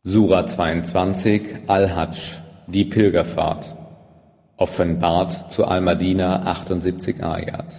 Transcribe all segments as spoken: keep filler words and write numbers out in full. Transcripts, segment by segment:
Sura zweiundzwanzig, Al-Hadsch, die Pilgerfahrt, offenbart zu Al-Madina, achtundsiebzig Ayat.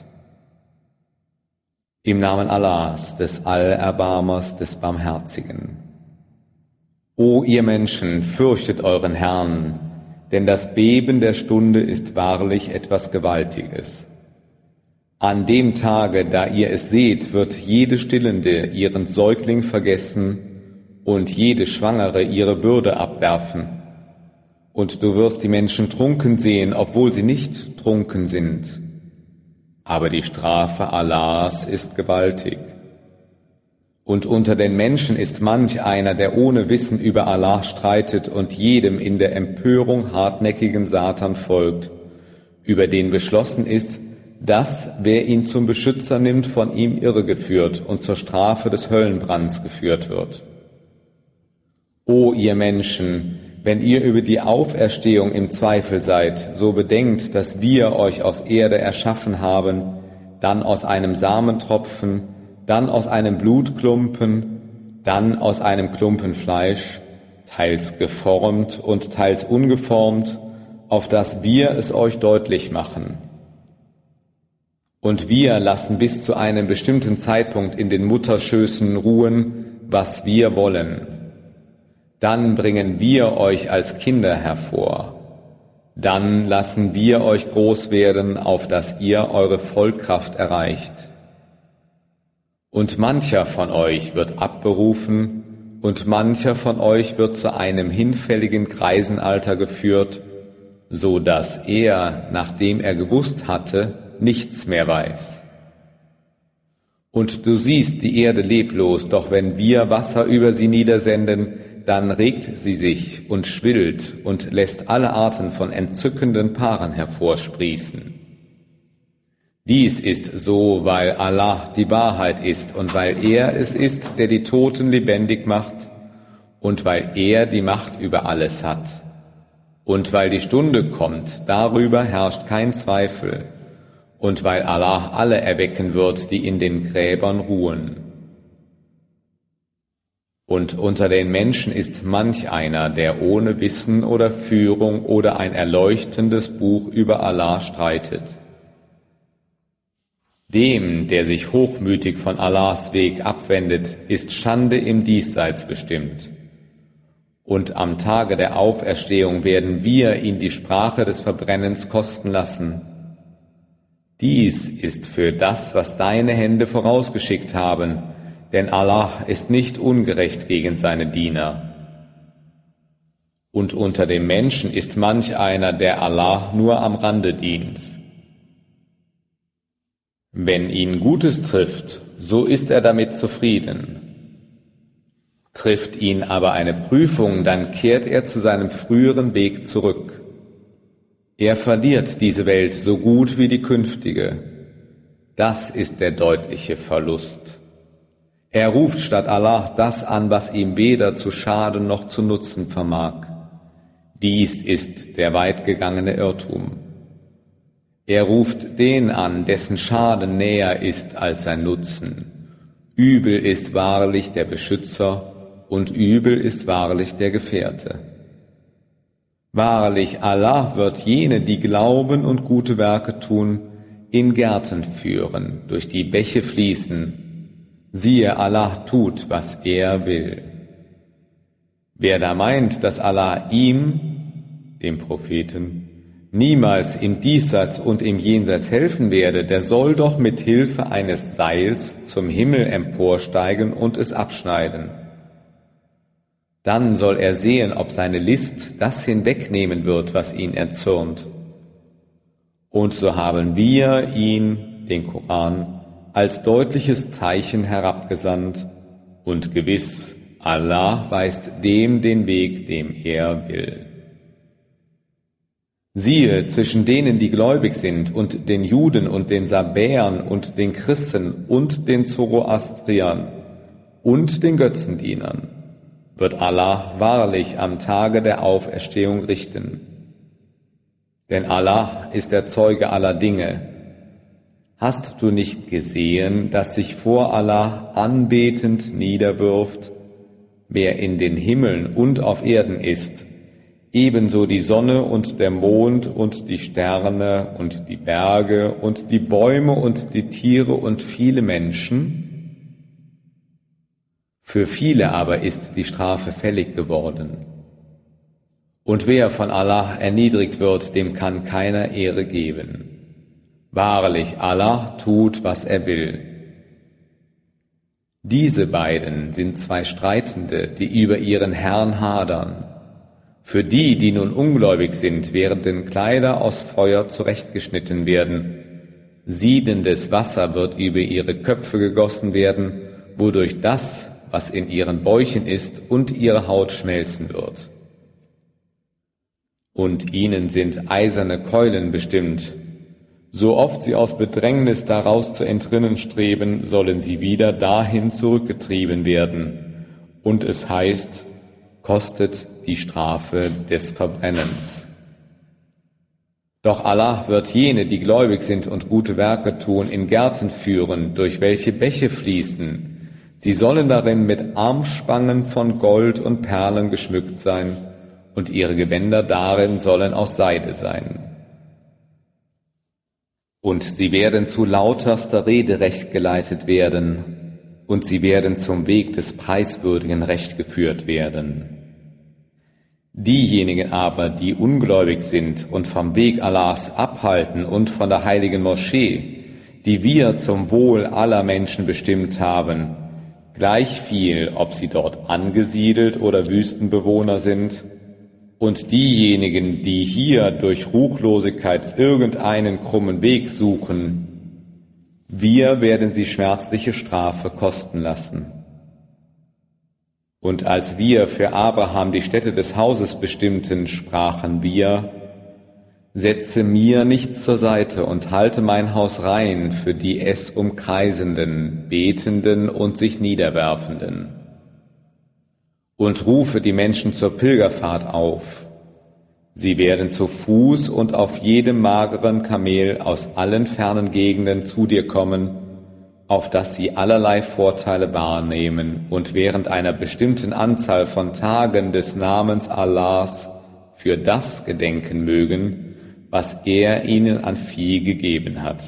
Im Namen Allahs, des Allerbarmers, des Barmherzigen. O ihr Menschen, fürchtet euren Herrn, denn das Beben der Stunde ist wahrlich etwas Gewaltiges. An dem Tage, da ihr es seht, wird jede Stillende ihren Säugling vergessen und jede Schwangere ihre Bürde abwerfen. Und du wirst die Menschen trunken sehen, obwohl sie nicht trunken sind. Aber die Strafe Allahs ist gewaltig. Und unter den Menschen ist manch einer, der ohne Wissen über Allah streitet und jedem in der Empörung hartnäckigen Satan folgt, über den beschlossen ist, dass, wer ihn zum Beschützer nimmt, von ihm irregeführt und zur Strafe des Höllenbrands geführt wird. O ihr Menschen, wenn ihr über die Auferstehung im Zweifel seid, so bedenkt, dass wir euch aus Erde erschaffen haben, dann aus einem Samentropfen, dann aus einem Blutklumpen, dann aus einem Klumpen Fleisch, teils geformt und teils ungeformt, auf das wir es euch deutlich machen. Und wir lassen bis zu einem bestimmten Zeitpunkt in den Mutterschößen ruhen, was wir wollen. Dann bringen wir euch als Kinder hervor. Dann lassen wir euch groß werden, auf dass ihr eure Vollkraft erreicht. Und mancher von euch wird abberufen, und mancher von euch wird zu einem hinfälligen Greisenalter geführt, so dass er, nachdem er gewusst hatte, nichts mehr weiß. Und du siehst die Erde leblos, doch wenn wir Wasser über sie niedersenden, dann regt sie sich und schwillt und lässt alle Arten von entzückenden Paaren hervorsprießen. Dies ist so, weil Allah die Wahrheit ist und weil er es ist, der die Toten lebendig macht und weil er die Macht über alles hat. Und weil die Stunde kommt, darüber herrscht kein Zweifel und weil Allah alle erwecken wird, die in den Gräbern ruhen. Und unter den Menschen ist manch einer, der ohne Wissen oder Führung oder ein erleuchtendes Buch über Allah streitet. Dem, der sich hochmütig von Allahs Weg abwendet, ist Schande im Diesseits bestimmt. Und am Tage der Auferstehung werden wir ihn die Sprache des Verbrennens kosten lassen. Dies ist für das, was deine Hände vorausgeschickt haben, denn Allah ist nicht ungerecht gegen seine Diener. Und unter den Menschen ist manch einer, der Allah nur am Rande dient. Wenn ihn Gutes trifft, so ist er damit zufrieden. Trifft ihn aber eine Prüfung, dann kehrt er zu seinem früheren Weg zurück. Er verliert diese Welt so gut wie die künftige. Das ist der deutliche Verlust. Er ruft statt Allah das an, was ihm weder zu schaden noch zu nutzen vermag. Dies ist der weitgegangene Irrtum. Er ruft den an, dessen Schaden näher ist als sein Nutzen. Übel ist wahrlich der Beschützer und übel ist wahrlich der Gefährte. Wahrlich, Allah wird jene, die glauben und gute Werke tun, in Gärten führen, durch die Bäche fließen. Siehe, Allah tut, was er will. Wer da meint, dass Allah ihm, dem Propheten, niemals im Diesseits und im Jenseits helfen werde, der soll doch mit Hilfe eines Seils zum Himmel emporsteigen und es abschneiden. Dann soll er sehen, ob seine List das hinwegnehmen wird, was ihn erzürnt. Und so haben wir ihn, den Koran, als deutliches Zeichen herabgesandt, und gewiss, Allah weist dem den Weg, dem er will. Siehe, zwischen denen, die gläubig sind, und den Juden und den Sabäern und den Christen und den Zoroastriern und den Götzendienern, wird Allah wahrlich am Tage der Auferstehung richten. Denn Allah ist der Zeuge aller Dinge. Hast du nicht gesehen, dass sich vor Allah anbetend niederwirft, wer in den Himmeln und auf Erden ist, ebenso die Sonne und der Mond und die Sterne und die Berge und die Bäume und die Tiere und viele Menschen? Für viele aber ist die Strafe fällig geworden. Und wer von Allah erniedrigt wird, dem kann keiner Ehre geben. Wahrlich, Allah tut, was er will. Diese beiden sind zwei Streitende, die über ihren Herrn hadern. Für die, die nun ungläubig sind, werden Kleider aus Feuer zurechtgeschnitten werden. Siedendes Wasser wird über ihre Köpfe gegossen werden, wodurch das, was in ihren Bäuchen ist, und ihre Haut schmelzen wird. Und ihnen sind eiserne Keulen bestimmt. So oft sie aus Bedrängnis daraus zu entrinnen streben, sollen sie wieder dahin zurückgetrieben werden. Und es heißt, kostet die Strafe des Verbrennens. Doch Allah wird jene, die gläubig sind und gute Werke tun, in Gärten führen, durch welche Bäche fließen. Sie sollen darin mit Armspangen von Gold und Perlen geschmückt sein, und ihre Gewänder darin sollen aus Seide sein. Und sie werden zu lauterster Rede recht geleitet werden, und sie werden zum Weg des preiswürdigen Recht geführt werden. Diejenigen aber, die ungläubig sind und vom Weg Allahs abhalten und von der heiligen Moschee, die wir zum Wohl aller Menschen bestimmt haben, gleich viel, ob sie dort angesiedelt oder Wüstenbewohner sind, und diejenigen, die hier durch Ruchlosigkeit irgendeinen krummen Weg suchen, wir werden sie schmerzliche Strafe kosten lassen. Und als wir für Abraham die Stätte des Hauses bestimmten, sprachen wir, setze mir nichts zur Seite und halte mein Haus rein für die es umkreisenden, Betenden und sich Niederwerfenden. Und rufe die Menschen zur Pilgerfahrt auf. Sie werden zu Fuß und auf jedem mageren Kamel aus allen fernen Gegenden zu dir kommen, auf dass sie allerlei Vorteile wahrnehmen und während einer bestimmten Anzahl von Tagen des Namens Allahs für das gedenken mögen, was er ihnen an Vieh gegeben hat.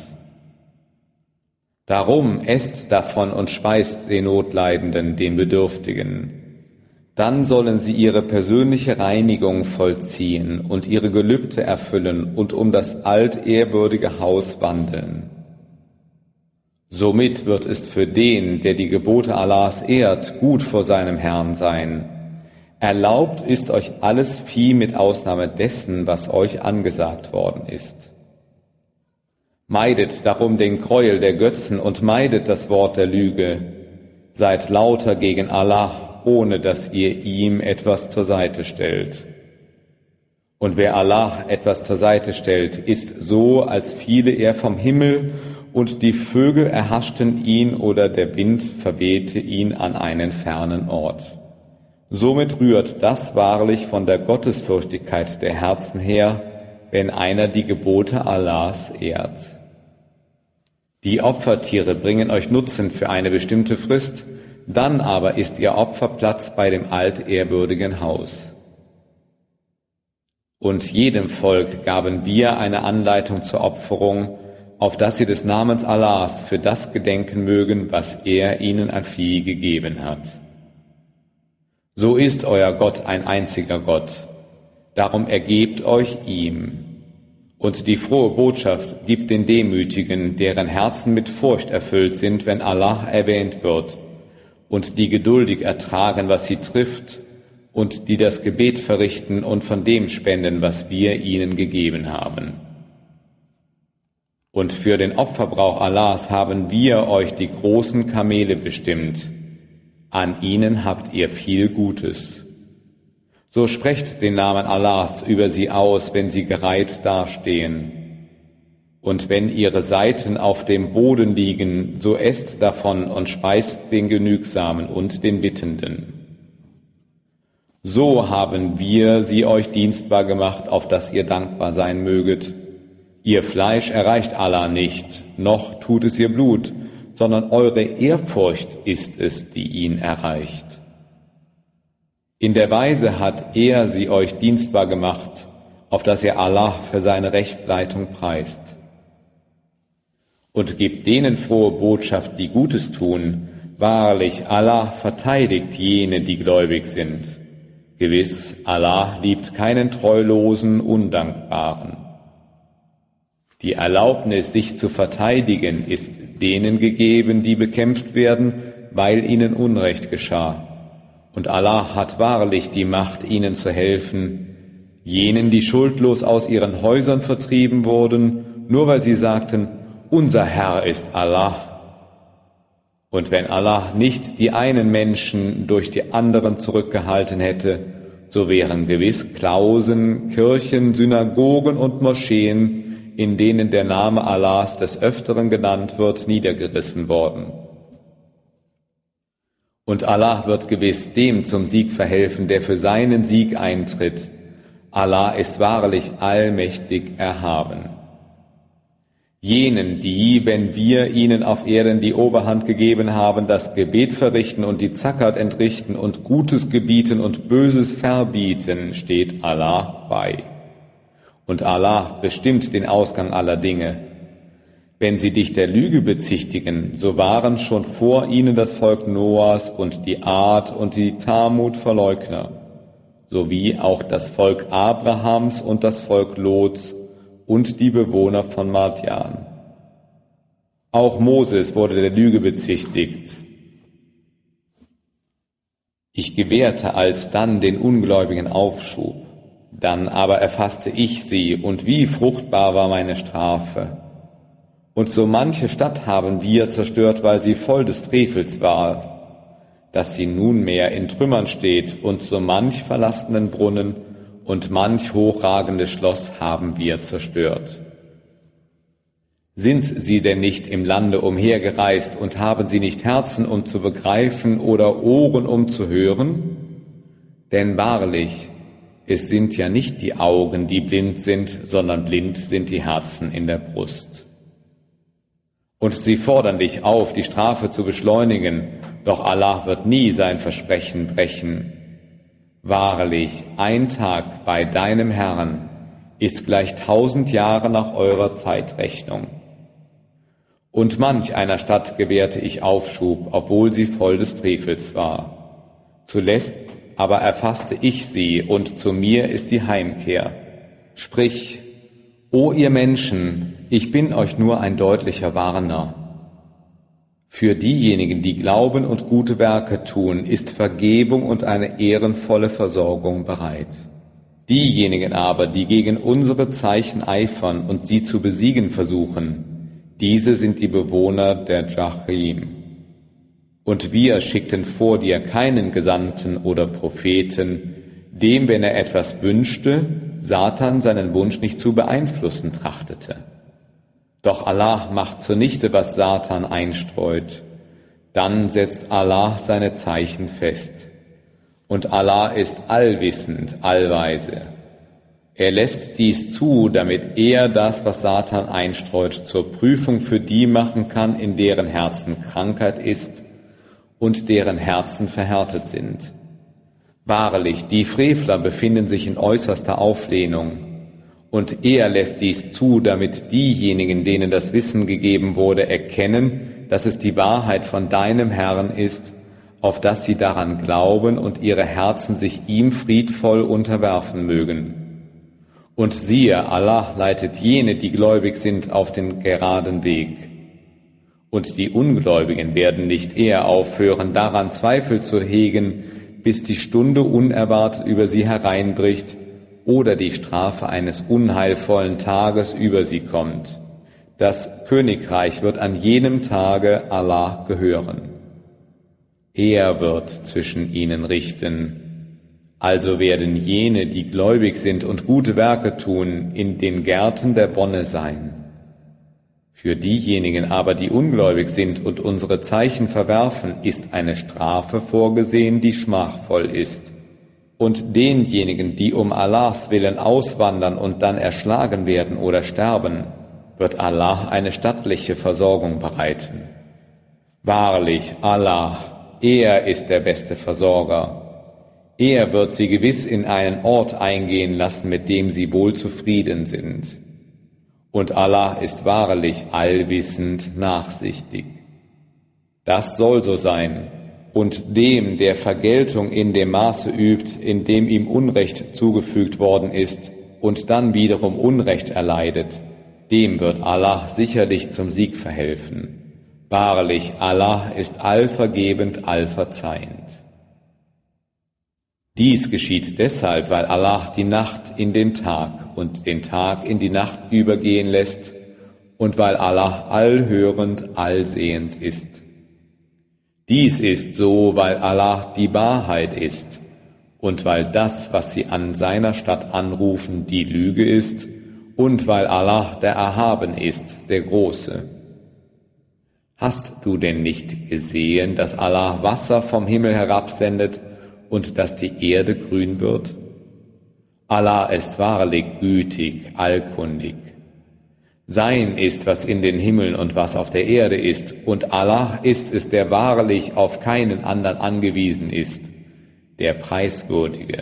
Darum esst davon und speist den Notleidenden, den Bedürftigen. Dann sollen sie ihre persönliche Reinigung vollziehen und ihre Gelübde erfüllen und um das altehrwürdige Haus wandeln. Somit wird es für den, der die Gebote Allahs ehrt, gut vor seinem Herrn sein. Erlaubt ist euch alles Vieh mit Ausnahme dessen, was euch angesagt worden ist. Meidet darum den Gräuel der Götzen und meidet das Wort der Lüge. Seid lauter gegen Allah, ohne dass ihr ihm etwas zur Seite stellt. Und wer Allah etwas zur Seite stellt, ist so, als fiele er vom Himmel und die Vögel erhaschten ihn oder der Wind verwehte ihn an einen fernen Ort. Somit rührt das wahrlich von der Gottesfürchtigkeit der Herzen her, wenn einer die Gebote Allahs ehrt. Die Opfertiere bringen euch Nutzen für eine bestimmte Frist, dann aber ist ihr Opferplatz bei dem altehrwürdigen Haus. Und jedem Volk gaben wir eine Anleitung zur Opferung, auf dass sie des Namens Allahs für das gedenken mögen, was er ihnen an Vieh gegeben hat. So ist euer Gott ein einziger Gott, darum ergebt euch ihm. Und die frohe Botschaft gibt den Demütigen, deren Herzen mit Furcht erfüllt sind, wenn Allah erwähnt wird, und die geduldig ertragen, was sie trifft, und die das Gebet verrichten und von dem spenden, was wir ihnen gegeben haben. Und für den Opferbrauch Allahs haben wir euch die großen Kamele bestimmt. An ihnen habt ihr viel Gutes. So sprecht den Namen Allahs über sie aus, wenn sie gereiht dastehen. Und wenn ihre Seiten auf dem Boden liegen, so esst davon und speist den Genügsamen und den Bittenden. So haben wir sie euch dienstbar gemacht, auf dass ihr dankbar sein möget. Ihr Fleisch erreicht Allah nicht, noch tut es ihr Blut, sondern eure Ehrfurcht ist es, die ihn erreicht. In der Weise hat er sie euch dienstbar gemacht, auf dass ihr Allah für seine Rechtleitung preist. Und gebt denen frohe Botschaft, die Gutes tun. Wahrlich, Allah verteidigt jene, die gläubig sind. Gewiss, Allah liebt keinen treulosen, Undankbaren. Die Erlaubnis, sich zu verteidigen, ist denen gegeben, die bekämpft werden, weil ihnen Unrecht geschah. Und Allah hat wahrlich die Macht, ihnen zu helfen, jenen, die schuldlos aus ihren Häusern vertrieben wurden, nur weil sie sagten, unser Herr ist Allah. Und wenn Allah nicht die einen Menschen durch die anderen zurückgehalten hätte, so wären gewiss Klausen, Kirchen, Synagogen und Moscheen, in denen der Name Allahs des Öfteren genannt wird, niedergerissen worden. Und Allah wird gewiss dem zum Sieg verhelfen, der für seinen Sieg eintritt. Allah ist wahrlich allmächtig erhaben. Jenen, die, wenn wir ihnen auf Erden die Oberhand gegeben haben, das Gebet verrichten und die Zakat entrichten und Gutes gebieten und Böses verbieten, steht Allah bei. Und Allah bestimmt den Ausgang aller Dinge. Wenn sie dich der Lüge bezichtigen, so waren schon vor ihnen das Volk Noahs und die Ad und die Thamud Verleugner, sowie auch das Volk Abrahams und das Volk Lots und die Bewohner von Madjan. Auch Moses wurde der Lüge bezichtigt. Ich gewährte alsdann den Ungläubigen Aufschub, dann aber erfasste ich sie, und wie fruchtbar war meine Strafe. Und so manche Stadt haben wir zerstört, weil sie voll des Frevels war, dass sie nunmehr in Trümmern steht, und so manch verlassenen Brunnen und manch hochragendes Schloss haben wir zerstört. Sind sie denn nicht im Lande umhergereist und haben sie nicht Herzen, um zu begreifen, oder Ohren, um zu hören? Denn wahrlich, es sind ja nicht die Augen, die blind sind, sondern blind sind die Herzen in der Brust. Und sie fordern dich auf, die Strafe zu beschleunigen, doch Allah wird nie sein Versprechen brechen. Wahrlich, ein Tag bei deinem Herrn ist gleich tausend Jahre nach eurer Zeitrechnung. Und manch einer Stadt gewährte ich Aufschub, obwohl sie voll des Frevels war. Zuletzt aber erfasste ich sie, und zu mir ist die Heimkehr. Sprich, o ihr Menschen, ich bin euch nur ein deutlicher Warner. Für diejenigen, die glauben und gute Werke tun, ist Vergebung und eine ehrenvolle Versorgung bereit. Diejenigen aber, die gegen unsere Zeichen eifern und sie zu besiegen versuchen, diese sind die Bewohner der Jahim. Und wir schickten vor dir keinen Gesandten oder Propheten, dem, wenn er etwas wünschte, Satan seinen Wunsch nicht zu beeinflussen trachtete. Doch Allah macht zunichte, was Satan einstreut. Dann setzt Allah seine Zeichen fest. Und Allah ist allwissend, allweise. Er lässt dies zu, damit er das, was Satan einstreut, zur Prüfung für die machen kann, in deren Herzen Krankheit ist und deren Herzen verhärtet sind. Wahrlich, die Frevler befinden sich in äußerster Auflehnung. Und er lässt dies zu, damit diejenigen, denen das Wissen gegeben wurde, erkennen, dass es die Wahrheit von deinem Herrn ist, auf dass sie daran glauben und ihre Herzen sich ihm friedvoll unterwerfen mögen. Und siehe, Allah leitet jene, die gläubig sind, auf den geraden Weg. Und die Ungläubigen werden nicht eher aufhören, daran Zweifel zu hegen, bis die Stunde unerwartet über sie hereinbricht, oder die Strafe eines unheilvollen Tages über sie kommt. Das Königreich wird an jenem Tage Allah gehören. Er wird zwischen ihnen richten. Also werden jene, die gläubig sind und gute Werke tun, in den Gärten der Wonne sein. Für diejenigen aber, die ungläubig sind und unsere Zeichen verwerfen, ist eine Strafe vorgesehen, die schmachvoll ist. Und denjenigen, die um Allahs Willen auswandern und dann erschlagen werden oder sterben, wird Allah eine stattliche Versorgung bereiten. Wahrlich, Allah, er ist der beste Versorger. Er wird sie gewiss in einen Ort eingehen lassen, mit dem sie wohl zufrieden sind. Und Allah ist wahrlich allwissend, nachsichtig. Das soll so sein. Und dem, der Vergeltung in dem Maße übt, in dem ihm Unrecht zugefügt worden ist und dann wiederum Unrecht erleidet, dem wird Allah sicherlich zum Sieg verhelfen. Wahrlich, Allah ist allvergebend, allverzeihend. Dies geschieht deshalb, weil Allah die Nacht in den Tag und den Tag in die Nacht übergehen lässt und weil Allah allhörend, allsehend ist. Dies ist so, weil Allah die Wahrheit ist und weil das, was sie an seiner Stadt anrufen, die Lüge ist und weil Allah der Erhaben ist, der Große. Hast du denn nicht gesehen, dass Allah Wasser vom Himmel herabsendet und dass die Erde grün wird? Allah ist wahrlich gütig, allkundig. Sein ist, was in den Himmeln und was auf der Erde ist, und Allah ist es, der wahrlich auf keinen anderen angewiesen ist, der Preiswürdige.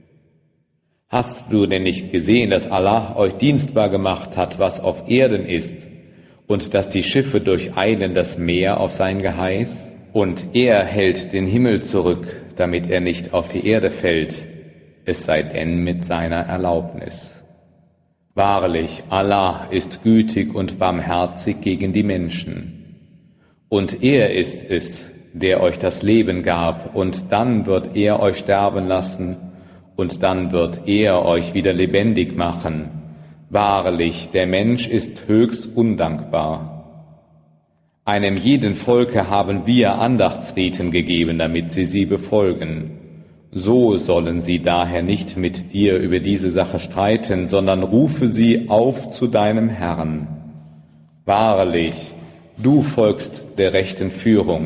Hast du denn nicht gesehen, dass Allah euch dienstbar gemacht hat, was auf Erden ist, und dass die Schiffe durcheilen das Meer auf sein Geheiß? Und er hält den Himmel zurück, damit er nicht auf die Erde fällt, es sei denn mit seiner Erlaubnis. Wahrlich, Allah ist gütig und barmherzig gegen die Menschen. Und er ist es, der euch das Leben gab, und dann wird er euch sterben lassen, und dann wird er euch wieder lebendig machen. Wahrlich, der Mensch ist höchst undankbar. Einem jeden Volke haben wir Andachtsriten gegeben, damit sie sie befolgen. So sollen sie daher nicht mit dir über diese Sache streiten, sondern rufe sie auf zu deinem Herrn. Wahrlich, du folgst der rechten Führung.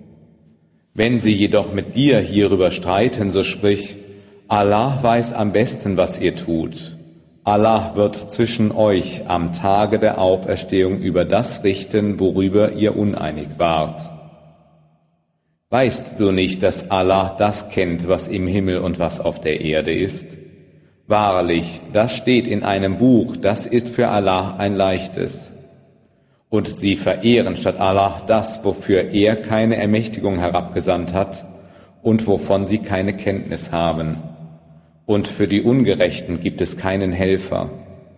Wenn sie jedoch mit dir hierüber streiten, so sprich, Allah weiß am besten, was ihr tut. Allah wird zwischen euch am Tage der Auferstehung über das richten, worüber ihr uneinig wart. Weißt du nicht, dass Allah das kennt, was im Himmel und was auf der Erde ist? Wahrlich, das steht in einem Buch, das ist für Allah ein leichtes. Und sie verehren statt Allah das, wofür er keine Ermächtigung herabgesandt hat und wovon sie keine Kenntnis haben. Und für die Ungerechten gibt es keinen Helfer.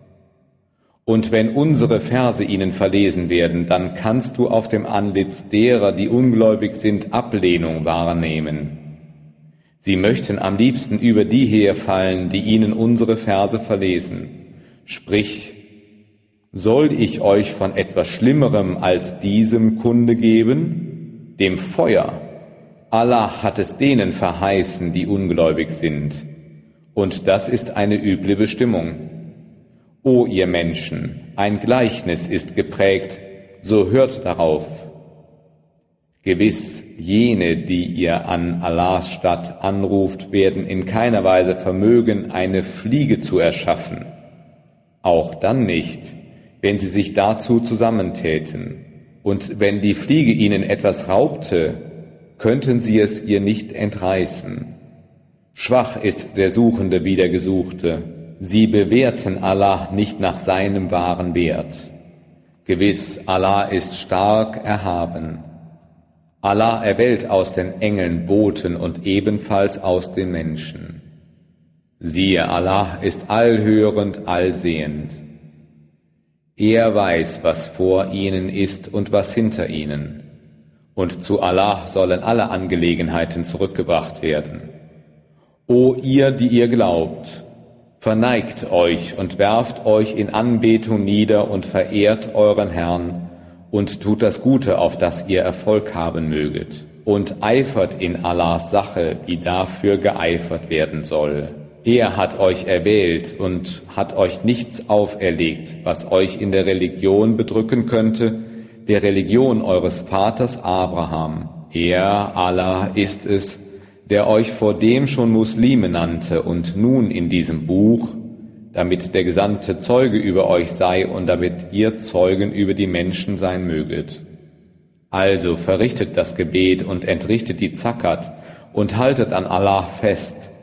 Und wenn unsere Verse ihnen verlesen werden, dann kannst du auf dem Antlitz derer, die ungläubig sind, Ablehnung wahrnehmen. Sie möchten am liebsten über die herfallen, die ihnen unsere Verse verlesen. Sprich, soll ich euch von etwas Schlimmerem als diesem Kunde geben? Dem Feuer. Allah hat es denen verheißen, die ungläubig sind. Und das ist eine üble Bestimmung. O ihr Menschen, ein Gleichnis ist geprägt, so hört darauf. Gewiss, jene, die ihr an Allahs Stadt anruft, werden in keiner Weise vermögen, eine Fliege zu erschaffen. Auch dann nicht, wenn sie sich dazu zusammentäten. Und wenn die Fliege ihnen etwas raubte, könnten sie es ihr nicht entreißen. Schwach ist der Suchende wie der Gesuchte. Sie bewerten Allah nicht nach seinem wahren Wert. Gewiss, Allah ist stark erhaben. Allah erwählt aus den Engeln Boten und ebenfalls aus den Menschen. Siehe, Allah ist allhörend, allsehend. Er weiß, was vor ihnen ist und was hinter ihnen. Und zu Allah sollen alle Angelegenheiten zurückgebracht werden. O ihr, die ihr glaubt, verneigt euch und werft euch in Anbetung nieder und verehrt euren Herrn und tut das Gute, auf das ihr Erfolg haben möget, und eifert in Allahs Sache, wie dafür geeifert werden soll. Er hat euch erwählt und hat euch nichts auferlegt, was euch in der Religion bedrücken könnte, der Religion eures Vaters Abraham. Er, Allah, ist es, der euch vor dem schon Muslime nannte und nun in diesem Buch, damit der gesandte Zeuge über euch sei und damit ihr Zeugen über die Menschen sein möget. Also verrichtet das Gebet und entrichtet die Zakat und haltet an Allah fest,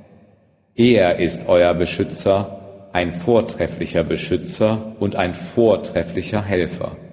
Er ist euer Beschützer, ein vortrefflicher Beschützer und ein vortrefflicher Helfer.